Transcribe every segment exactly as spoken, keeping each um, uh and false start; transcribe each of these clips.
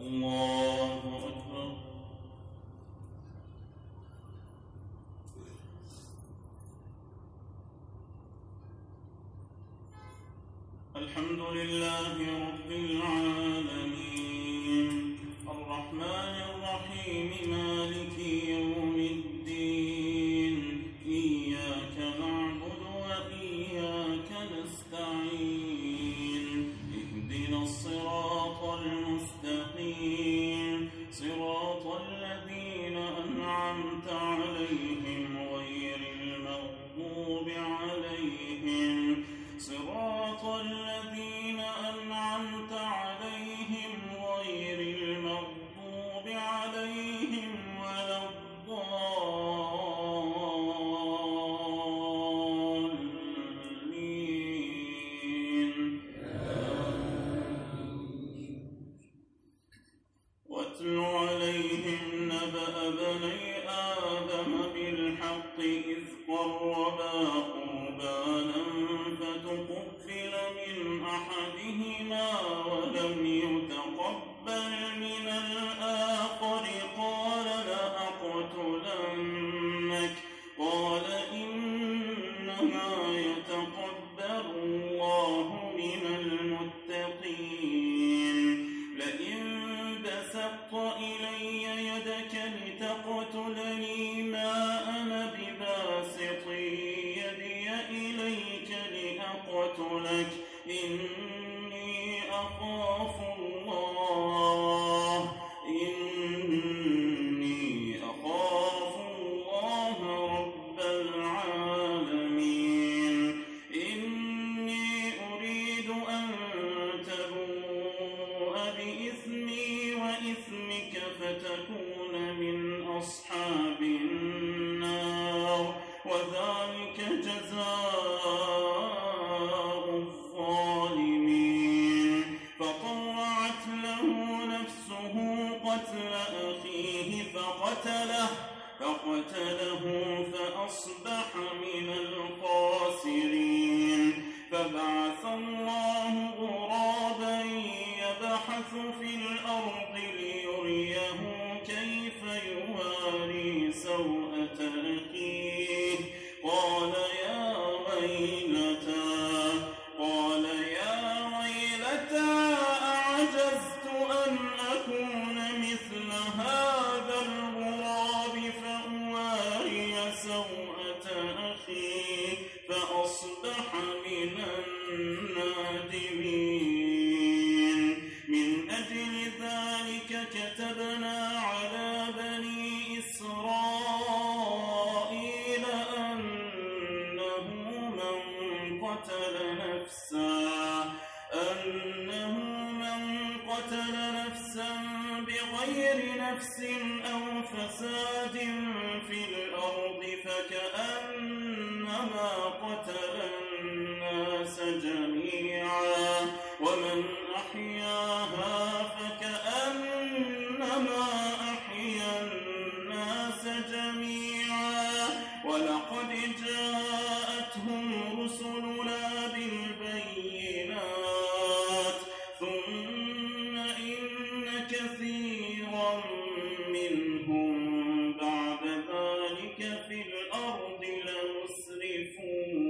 الله أكبر. الحمد لله رب العالمين الرحمن الرحيم مالك يوم الدين إياك نعبد وإياك نستعين اهدنا الصراط المستقيم صراط الذين أنعمت عليهم غير المغضوب عليهم صراط الذين أنعمت عليهم غير المغضوب عليهم ولا الضالين. واتل عليهم نبأ بني آدم بالحق إذ قربا قربانا فتقبل من أحدهما ولم يتقبل من الآخر قال لأقتلنك قال إنما يتقبل الله من المتقين. لئن بسطت إلي يدك لتقتلني ما أنا بباسط يدي إليك لأقتلك إني أخاف الله إني أخاف الله رب العالمين. إني أريد أن تبوء بإثمي وإثمك فتكون من أصحاب النار وذلك جزاء الظالمين. فطوعت له نفسه قتل أخيه فقتله فقتله فأصبح من الخاسرين. فبعث الله غرابا يبحث في الأرض ليريه كيف يواري سوءة أخيه قال يا ويلتى قال يا ويلتى أعجزت أن أكون مثل هذا الغراب فأواري سوءة أخي فأصبح من النادمين. من أجل ذلك كتبنا على بني إسرائيل أنه من قتل نفسا أنه من قتل نفسا بغير نفس أو فساد في الأرض فكأنما قتل الناس جميعا ومن أحياها فكأنما أحيا الناس جميعا. ولقد جاءتهم رسلنا بالبينات ثم إن كثيرا منهم بعد ذلك في الأرض لمسرفون.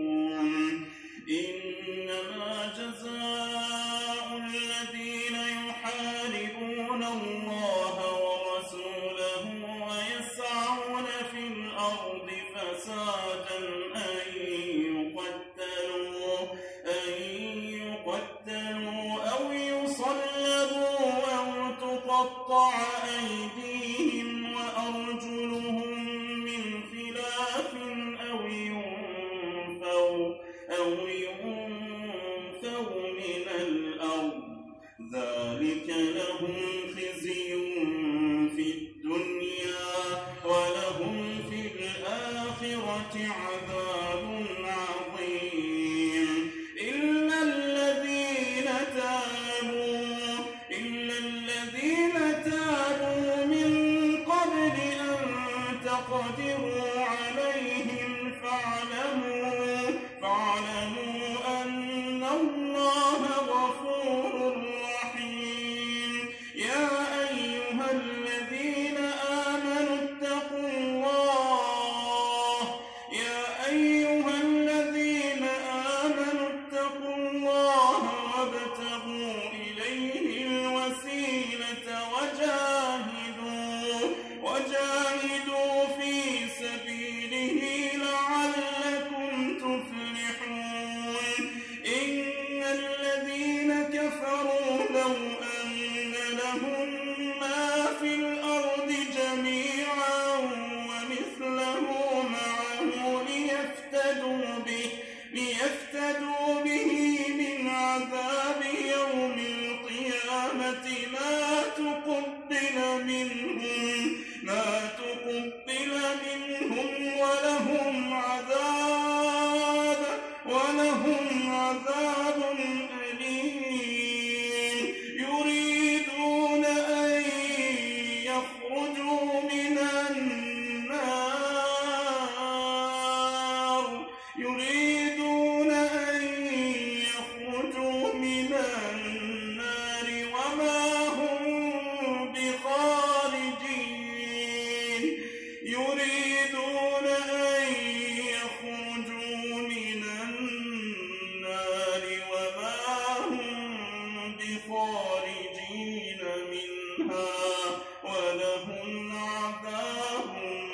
يريدون أن يخرجوا من النار وما هم بخارجين منها ولهم عذاب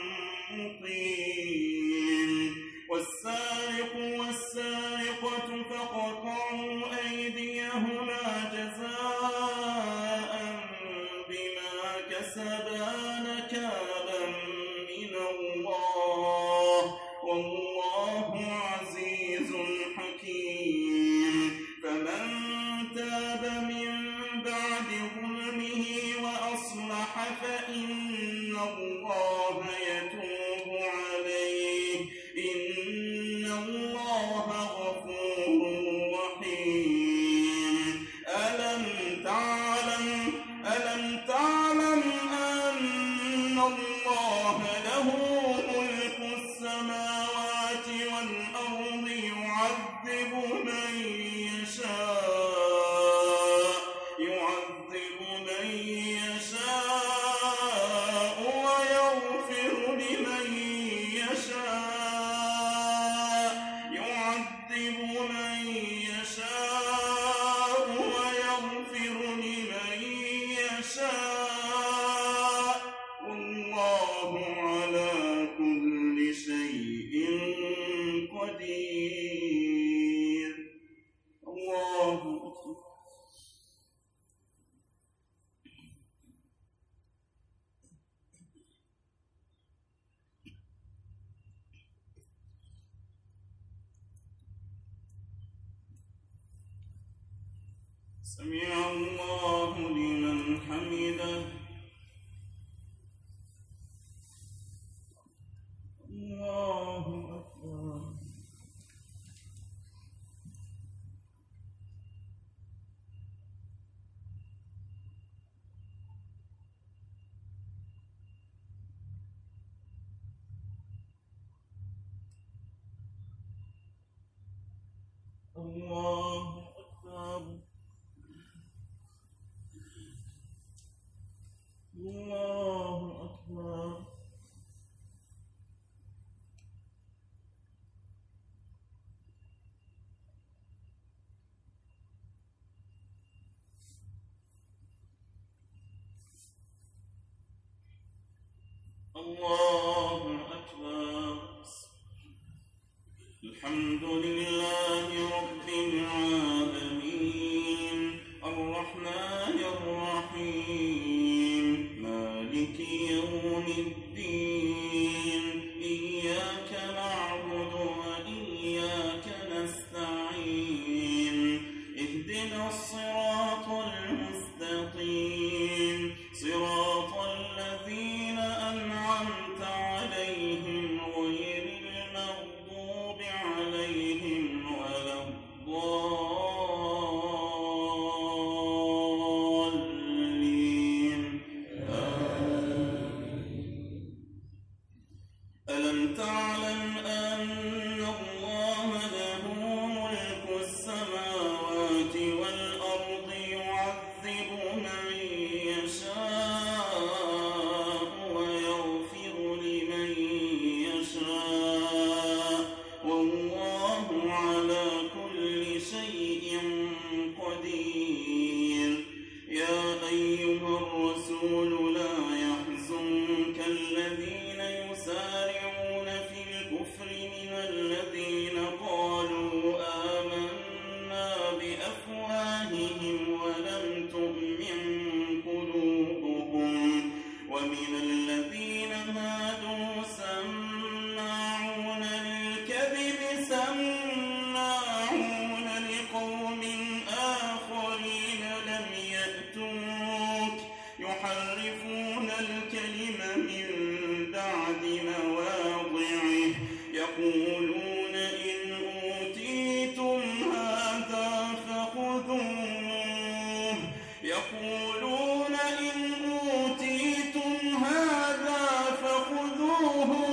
مقيم. والسارق والسارقة فاقطعوا أيديهما جزاء بما كسبا نكالا من الله والله عزيز حكيم. فمن تاب من بعد ظلمه وأصلح فإن الله يتوب عليه إن الله غفور رحيم. ألم تعلم ألم تعلم أن الله له ملك السماوات والأرض يعذب من يشاء يعذب من يشاء ويغفر لمن يشاء يعذب من يشاء ويغفر لمن يشاء والله على كل شيء قدير. الله أكبر. سمع الله لمن حمده. الله أكبر. الله أكبر. الله أكبر. الله أكبر. الحمد لله رب العالمين الرحمن الرحيم مالك يوم الدين إياك نعبد وإياك نستعين اهدنا الصراط المستقيم صراط الذين أنعمت عليهم غير المغضوب عليهم ولا الضالين. ألم تعلم أن الله له ملك السماوات والأرض يعذب من يشاء ويغفر لمن يشاء والله على كل شيء قدير. يا أيها الرسول لا يحزنك الذين يسارعون في الكفر من الذين قالوا آمنا بأفواههم ولم تؤمن قلوبهم ومن الذين هادوا سماعون للكذب سماعون لقوم آخرين لم يأتوك يحرفون الكلم من بعد مواضعه يقولون إن أوتيتم هذا فخذوه يقولون إن أوتيتم هذا فخذوه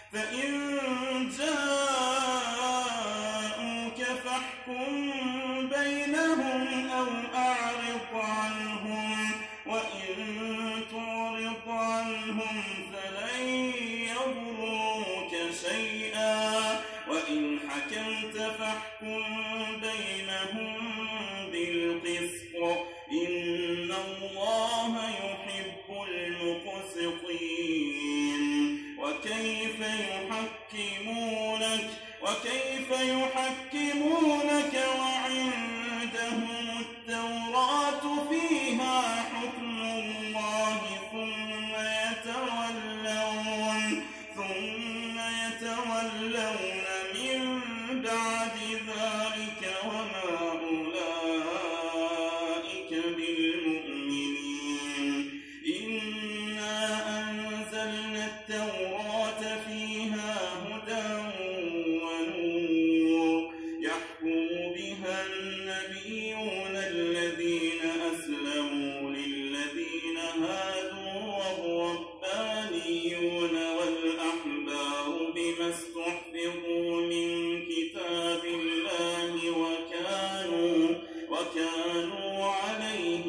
فإن جاءوك فاحكم بينهم أو أعرض عنهم، وإن تعرض عنهم فلن يضروك شيئا، وإن حكمت فاحكم بينهم بالقسط، إن الله يحب المقسطين. وكيف يحكمونك وكيف يحكمونك وعندهم التوراة فيها حكم الله ثم يتولون ثم يتولون من بعد ذلك وما أولئك بالمؤمنين. إنا أنزلنا التوراة فيها هدى ونور، يحكم بها النبيون الذين أسلموا للذين هادوا والربانيون والأحبار بما استحفظوا من كتاب الله وكانوا, وكانوا عليه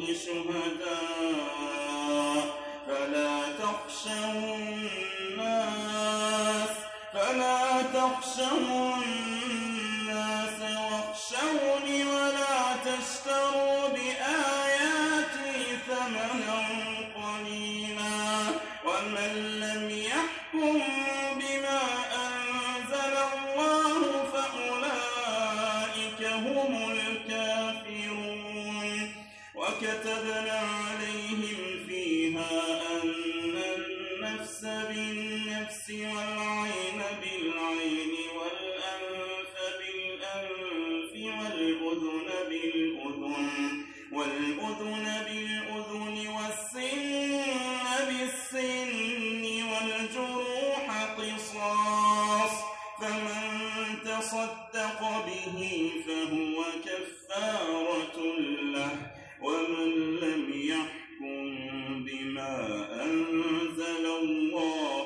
شهداء. فلا تخشوا الناس فلا تخشوا الناس واخشوني ولا تشتروا بآياتي ثمنا قليلا. ومن لم يحكم بما أنزل الله فأولئك هم الكافرون. وكتبنا عليهم فيها أن النفس بالنفس والعين بالعين والأنف بالأنف والأذن بالأذن والأذن بالأذن والسن بالسن والجروح قصاص، فمن تصدق به فهو كفارة له. ومن لم يحكم بما أنزل الله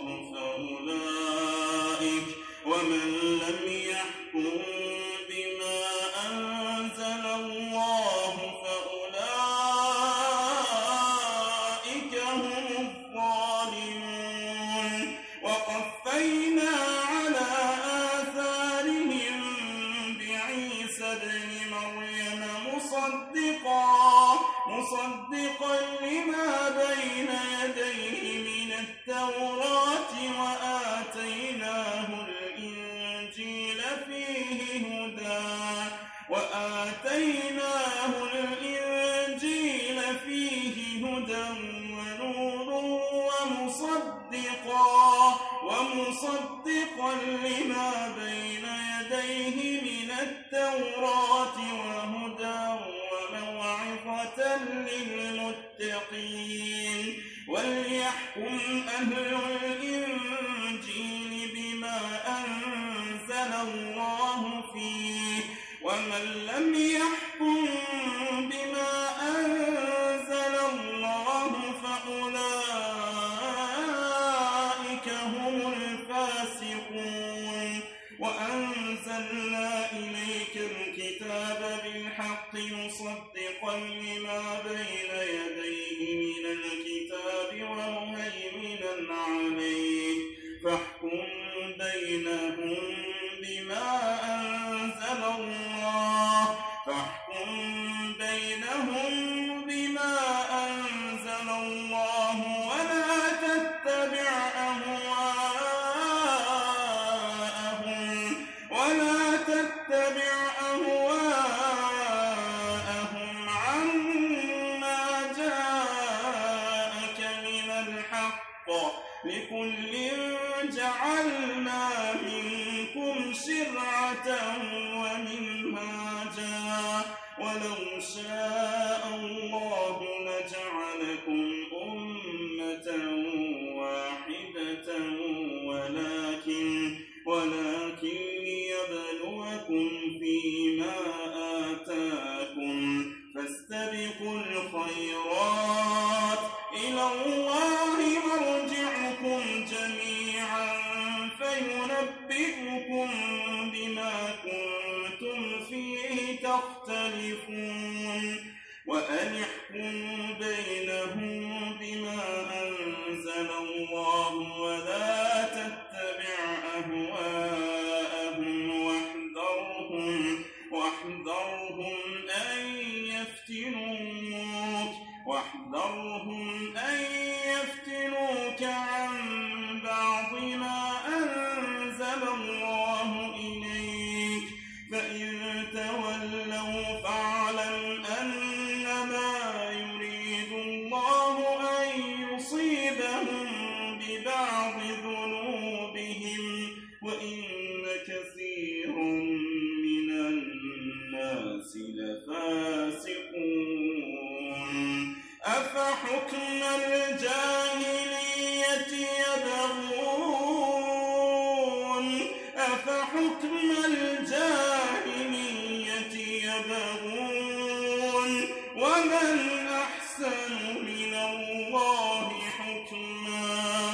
فأولئك ومن لم يحكم بما أنزل الله فأولئك هم الظالمون. وقفينا على آثارهم بعيسى ابن مريم مصدقا مصدقا لما بين يديه من التوراة، وآتيناه الإنجيل فيه هدى وآتيناه الإنجيل فيه هدى ونور ومصدقا ومصدقا لما بين يديه من التوراة وهدى وموعظة للمتقين. وليحكم أهل الإنجيل بما أنزل الله فيه، ومن لم يحكم بما أنزل الله فأولئك هم الفاسقون. وأنزلنا إليك الكتاب بالحق مصدقا لما بين يديه من الكتاب ومهيمنا عليه، فاحكم بينهم بما أنزل الله فاحكم بينهم بما أنزل الله ولا تتبع أهواءهم ولا تتبع أهواءهم عما جاءك من الحق، لكل جعلنا منكم شرعة ومنهاجا، ولو شاء الله لجعلكم أمة واحدة ولكن ولكن ليبلوكم فيما آتاكم، فاستبقوا الخيرات إلى الله مرجعكم جميعا في أنبئكم بما كنتم فيه تختلفون وأن احكموا بينهم بما أنزل الله ولا تتبع أهواءهم واحذرهم واحذرهم أن يفتنوك واحذرهم أن يفتنوك عن بعض ما أنزل الله إليك فإن تولوا فاعلم أنما يريد الله أن يصيبهم ببعض ذنوبهم وإن كثير من الناس لفاسقون أفحكم الجاهلية يبغون أفحكم الجاهلية يبغون ومن أحسن من الله حكما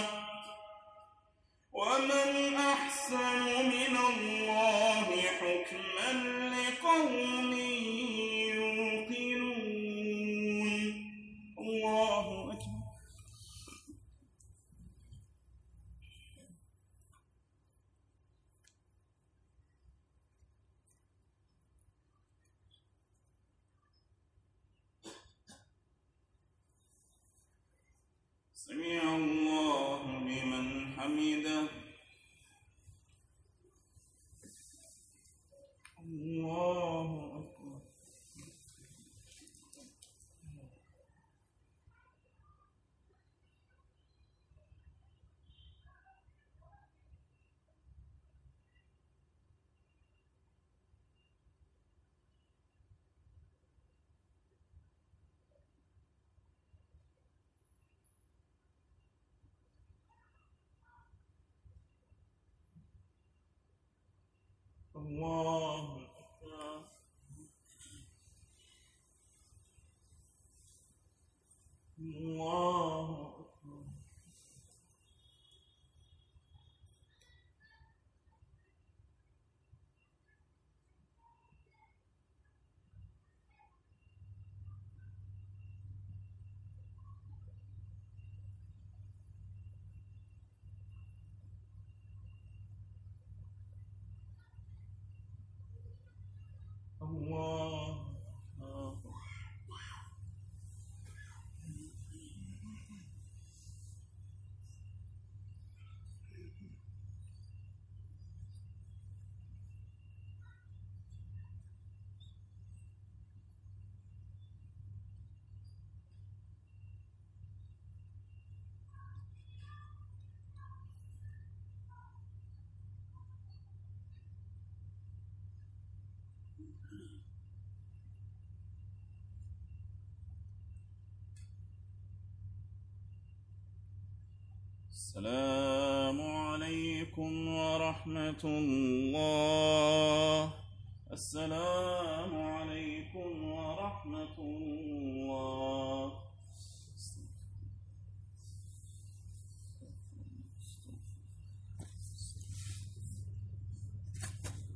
ومن أحسن من الله حكما لقوم يوقنون الله أكبر. سمع الله لمن حمده. الله أكبر. الله أكبر. الله أكبر. الله أكبر. السلام عليكم ورحمة الله. السلام عليكم ورحمة الله.